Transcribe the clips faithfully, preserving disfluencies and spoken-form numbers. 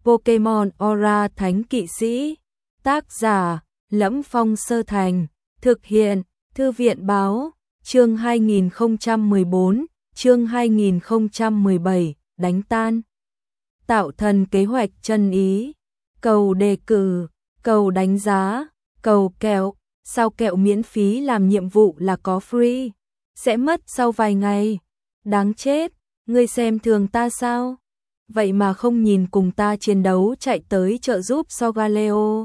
Pokemon Aura Thánh Kỵ Sĩ. Tác giả: Lẫm Phong Sơ Thành. Thực hiện: Thư viện báo. Chương hai nghìn không trăm mười bốn, chương hai nghìn không trăm mười bảy, đánh tan. Tạo thần kế hoạch chân ý. Cầu đề cử, cầu đánh giá, cầu kẹo. Sao kẹo miễn phí làm nhiệm vụ là có free? Sẽ mất sau vài ngày. Đáng chết, ngươi xem thường ta sao? Vậy mà không nhìn cùng ta chiến đấu chạy tới trợ giúp Solgaleo.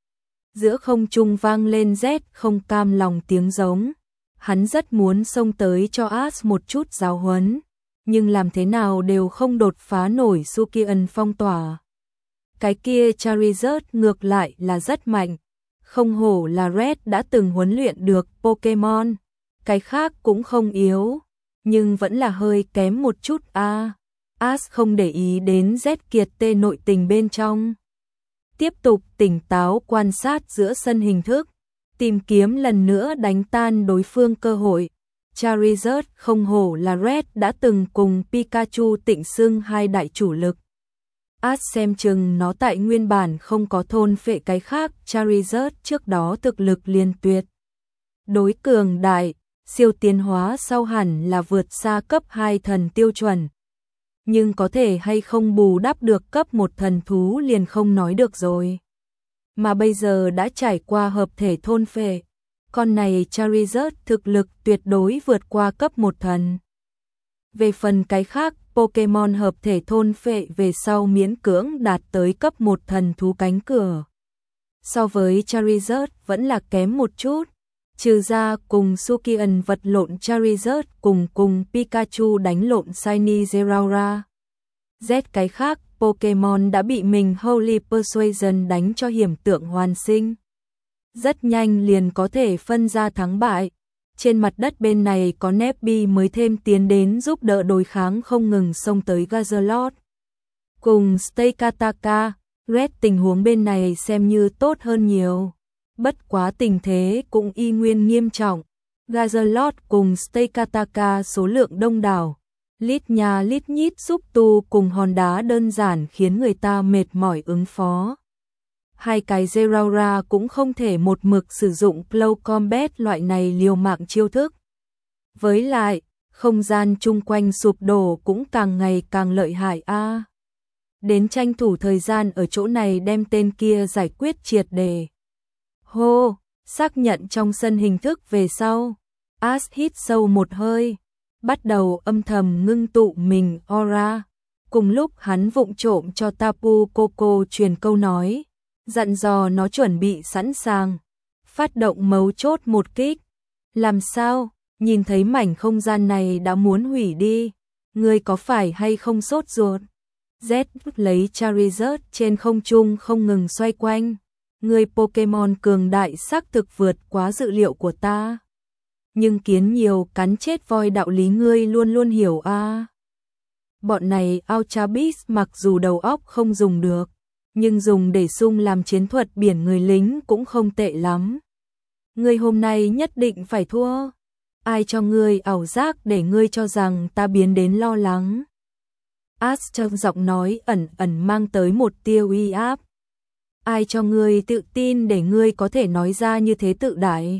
Giữa không trung vang lên Z không cam lòng tiếng giống. Hắn rất muốn xông tới cho Ash một chút giáo huấn, nhưng làm thế nào đều không đột phá nổi Sukian phong tỏa. Cái kia Charizard ngược lại là rất mạnh. Không hổ là Red đã từng huấn luyện được Pokemon. Cái khác cũng không yếu, nhưng vẫn là hơi kém một chút a. À, Ash không để ý đến Z kiệt tê nội tình bên trong. Tiếp tục tỉnh táo quan sát giữa sân hình thức, tìm kiếm lần nữa đánh tan đối phương cơ hội. Charizard không hổ là Red đã từng cùng Pikachu tịnh xưng hai đại chủ lực. Ash xem chừng nó tại nguyên bản không có thôn phệ cái khác, Charizard trước đó thực lực liền tuyệt đối cường đại, siêu tiến hóa sau hẳn là vượt xa cấp hai thần tiêu chuẩn. Nhưng có thể hay không bù đắp được cấp một thần thú liền không nói được rồi. Mà bây giờ đã trải qua hợp thể thôn phệ, con này Charizard thực lực tuyệt đối vượt qua cấp một thần. Về phần cái khác, Pokemon hợp thể thôn phệ về sau miễn cưỡng đạt tới cấp một thần thú cánh cửa. So với Charizard vẫn là kém một chút, trừ ra cùng Sukian vật lộn Charizard cùng cùng Pikachu đánh lộn Shiny Zeraora. Z cái khác, Pokemon đã bị mình Holy Persuasion đánh cho hiểm tượng hoàn sinh. Rất nhanh liền có thể phân ra thắng bại. Trên mặt đất bên này có Nebby mới thêm tiến đến giúp đỡ đối kháng không ngừng xông tới Gazalot. Cùng Stakataka, Red tình huống bên này xem như tốt hơn nhiều. Bất quá tình thế cũng y nguyên nghiêm trọng. Gazalot cùng Stakataka số lượng đông đảo. Lít nhà lít nhít xúc tu cùng hòn đá đơn giản khiến người ta mệt mỏi ứng phó. Hai cái Zeraora cũng không thể một mực sử dụng Close Combat loại này liều mạng chiêu thức. Với lại, không gian chung quanh sụp đổ cũng càng ngày càng lợi hại a. À, đến tranh thủ thời gian ở chỗ này đem tên kia giải quyết triệt đề. Hô, xác nhận trong sân hình thức về sau. Ash hít sâu một hơi, bắt đầu âm thầm ngưng tụ mình aura. Cùng lúc hắn vụng trộm cho Tapu Koko truyền câu nói, dặn dò nó chuẩn bị sẵn sàng, phát động mấu chốt một kích. Làm sao, nhìn thấy mảnh không gian này đã muốn hủy đi, ngươi có phải hay không sốt ruột? Z lấy Charizard trên không trung không ngừng xoay quanh, ngươi Pokemon cường đại xác thực vượt quá dự liệu của ta. Nhưng kiến nhiều cắn chết voi đạo lý ngươi luôn luôn hiểu a. À. Bọn này Ultra Beast mặc dù đầu óc không dùng được, nhưng dùng để sung làm chiến thuật biển người lính cũng không tệ lắm. Ngươi hôm nay nhất định phải thua. Ai cho ngươi ảo giác để ngươi cho rằng ta biến đến lo lắng? Ash trong giọng nói ẩn ẩn mang tới một tia uy áp. Ai cho ngươi tự tin để ngươi có thể nói ra như thế tự đại?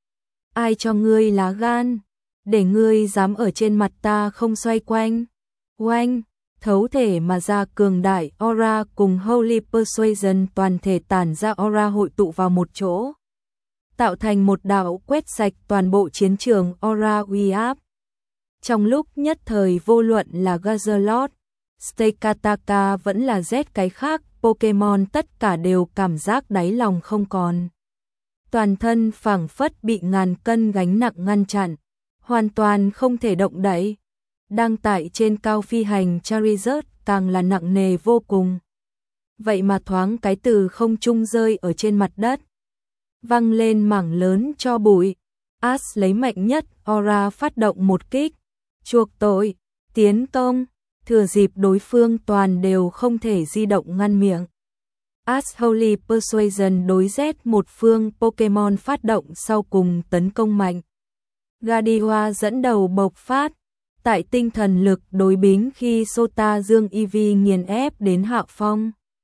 Ai cho ngươi lá gan để ngươi dám ở trên mặt ta không xoay quanh? Oanh, thấu thể mà ra cường đại aura cùng Holy Persuasion toàn thể tản ra aura hội tụ vào một chỗ, tạo thành một đạo quét sạch toàn bộ chiến trường aura uy áp. Trong lúc nhất thời vô luận là Gazalot, Stakataka vẫn là Z cái khác, Pokemon tất cả đều cảm giác đáy lòng không còn. Toàn thân phảng phất bị ngàn cân gánh nặng ngăn chặn, hoàn toàn không thể động đậy. Đang tại trên cao phi hành Charizard càng là nặng nề vô cùng. Vậy mà thoáng cái từ không trung rơi ở trên mặt đất, văng lên mảng lớn cho bụi. Ash lấy mạnh nhất aura phát động một kích, chuộc tội, tiến công, thừa dịp đối phương toàn đều không thể di động ngăn miệng. Ash Holy Persuasion đối Z một phương Pokemon phát động sau cùng tấn công mạnh. Gardevoir dẫn đầu bộc phát, tại tinh thần lực đối bính khi Sota Dương Eevee nghiền ép đến hạ phong.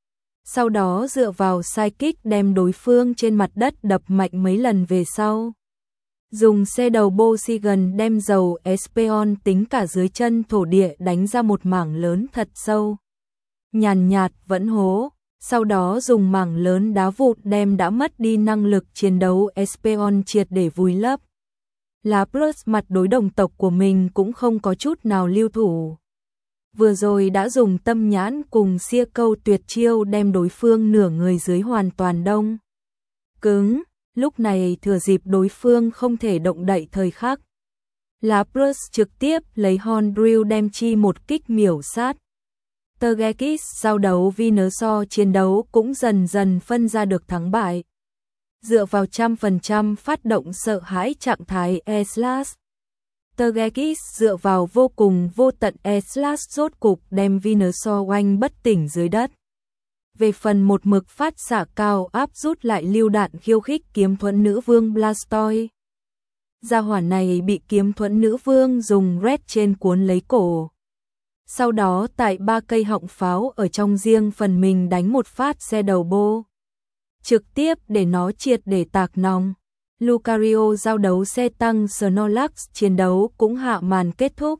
Sau đó dựa vào sidekick đem đối phương trên mặt đất đập mạnh mấy lần về sau. Dùng xe đầu Bosigan đem dầu Espeon tính cả dưới chân thổ địa đánh ra một mảng lớn thật sâu. Nhàn nhạt vẫn hố, sau đó dùng mảng lớn đá vụn đem đã mất đi năng lực chiến đấu Espeon triệt để vùi lấp. Lapras mặt đối đồng tộc của mình cũng không có chút nào lưu thủ. Vừa rồi đã dùng tâm nhãn cùng xia câu tuyệt chiêu đem đối phương nửa người dưới hoàn toàn đông cứng, lúc này thừa dịp đối phương không thể động đậy thời khắc. Lapras trực tiếp lấy Hornbill đem chi một kích miểu sát. Togekiss giao đấu Venusaur chiến đấu cũng dần dần phân ra được thắng bại. Dựa vào trăm phần trăm phát động sợ hãi trạng thái E-Slash, Togekiss dựa vào vô cùng vô tận E-Slash rốt cục đem Venusaur oanh bất tỉnh dưới đất. Về phần một mực phát xạ cao áp rút lại lưu đạn khiêu khích kiếm thuẫn nữ vương Blastoise. Gia hỏa này bị kiếm thuẫn nữ vương dùng red trên cuốn lấy cổ. Sau đó tại ba cây họng pháo ở trong riêng phần mình đánh một phát xe đầu bô. Trực tiếp để nó triệt để tạc nòng. Lucario giao đấu xe tăng Snorlax chiến đấu cũng hạ màn kết thúc.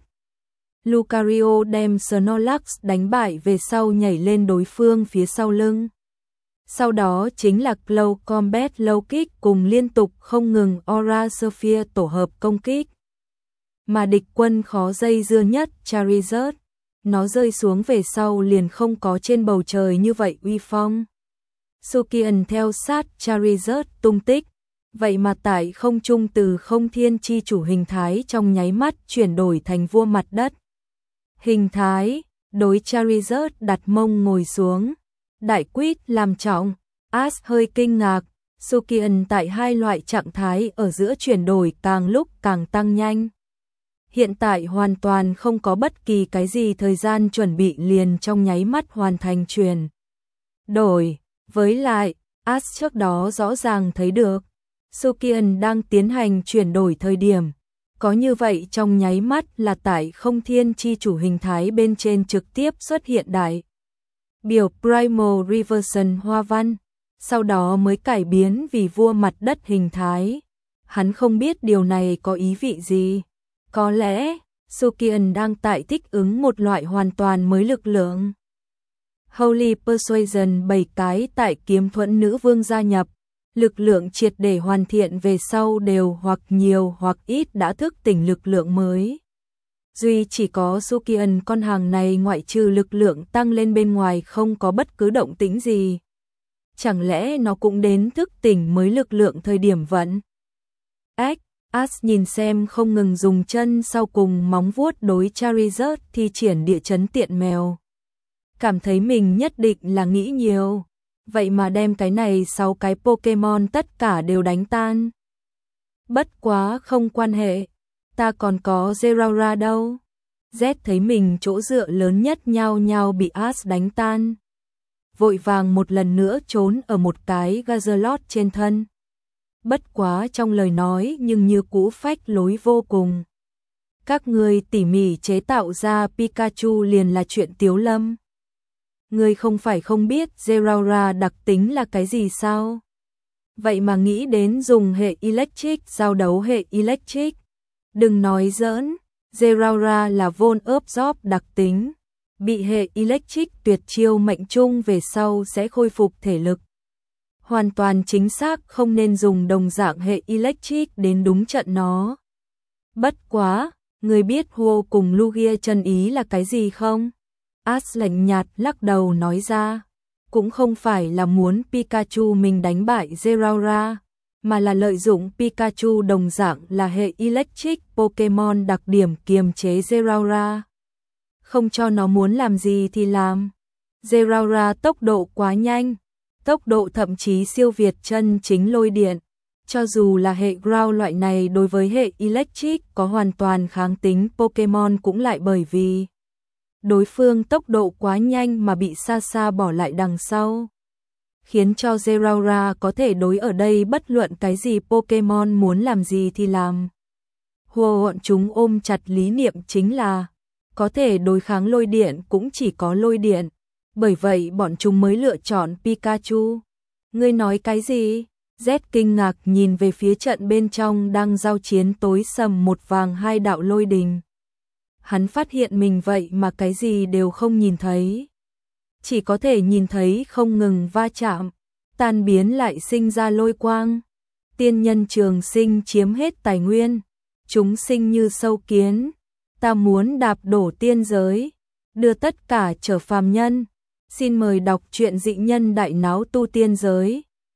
Lucario đem Snorlax đánh bại về sau nhảy lên đối phương phía sau lưng. Sau đó chính là Close Combat Low Kick cùng liên tục không ngừng Aura Sphere tổ hợp công kích. Mà địch quân khó dây dưa nhất Charizard, nó rơi xuống về sau liền không có trên bầu trời như vậy uy phong. Sukian theo sát Charizard tung tích, vậy mà tại không trung từ không thiên chi chủ hình thái trong nháy mắt chuyển đổi thành vua mặt đất. Hình thái, đối Charizard đặt mông ngồi xuống, đại quýt làm trọng, Ash hơi kinh ngạc, Sukian tại hai loại trạng thái ở giữa chuyển đổi càng lúc càng tăng nhanh. Hiện tại hoàn toàn không có bất kỳ cái gì thời gian chuẩn bị liền trong nháy mắt hoàn thành chuyển đổi. Với lại, Ash trước đó rõ ràng thấy được, Sukian đang tiến hành chuyển đổi thời điểm. Có như vậy trong nháy mắt là tại không thiên chi chủ hình thái bên trên trực tiếp xuất hiện đại biểu Primal Reversion hoa văn, sau đó mới cải biến vì vua mặt đất hình thái. Hắn không biết điều này có ý vị gì. Có lẽ, Sukian đang tại thích ứng một loại hoàn toàn mới lực lượng. Holy Persuasion bảy cái tại kiếm thuẫn nữ vương gia nhập. Lực lượng triệt để hoàn thiện về sau đều hoặc nhiều hoặc ít đã thức tỉnh lực lượng mới. Duy chỉ có Sukian con hàng này ngoại trừ lực lượng tăng lên bên ngoài không có bất cứ động tĩnh gì. Chẳng lẽ nó cũng đến thức tỉnh mới lực lượng thời điểm vận? Ếch, Ash nhìn xem không ngừng dùng chân sau cùng móng vuốt đối Charizard thi triển địa chấn tiện mèo. Cảm thấy mình nhất định là nghĩ nhiều. Vậy mà đem cái này sáu cái Pokemon tất cả đều đánh tan. Bất quá không quan hệ, ta còn có Zeraora đâu. Z thấy mình chỗ dựa lớn nhất nhao nhao bị Ash đánh tan. Vội vàng một lần nữa trốn ở một cái Gazalot trên thân. Bất quá trong lời nói nhưng như cũ phách lối vô cùng. Các người tỉ mỉ chế tạo ra Pikachu liền là chuyện tiếu lâm. Ngươi không phải không biết Zeraora đặc tính là cái gì sao? Vậy mà nghĩ đến dùng hệ Electric giao đấu hệ Electric. Đừng nói giỡn, Zeraora là Volt Absorb đặc tính. Bị hệ Electric tuyệt chiêu mệnh trung về sau sẽ khôi phục thể lực. Hoàn toàn chính xác không nên dùng đồng dạng hệ Electric đến đúng trận nó. Bất quá, ngươi biết Huo cùng Lugia chân ý là cái gì không? Ash lạnh nhạt lắc đầu nói ra, cũng không phải là muốn Pikachu mình đánh bại Zeraora, mà là lợi dụng Pikachu đồng dạng là hệ Electric Pokemon đặc điểm kiềm chế Zeraora. Không cho nó muốn làm gì thì làm. Zeraora tốc độ quá nhanh, tốc độ thậm chí siêu việt chân chính lôi điện. Cho dù là hệ Ground loại này đối với hệ Electric có hoàn toàn kháng tính Pokemon cũng lại bởi vì đối phương tốc độ quá nhanh mà bị xa xa bỏ lại đằng sau. Khiến cho Zeraora có thể đối ở đây bất luận cái gì Pokemon muốn làm gì thì làm. Hùa bọn chúng ôm chặt lý niệm chính là có thể đối kháng lôi điện cũng chỉ có lôi điện. bởi vậy bọn chúng mới lựa chọn Pikachu. Ngươi nói cái gì? Z kinh ngạc nhìn về phía trận bên trong đang giao chiến tối sầm một vàng hai đạo lôi đình. Hắn phát hiện mình vậy mà cái gì đều không nhìn thấy. Chỉ có thể nhìn thấy không ngừng va chạm, tan biến lại sinh ra lôi quang. Tiên nhân trường sinh chiếm hết tài nguyên, chúng sinh như sâu kiến. Ta muốn đạp đổ tiên giới, đưa tất cả trở phàm nhân. Xin mời đọc truyện Dị Nhân Đại Náo Tu Tiên Giới.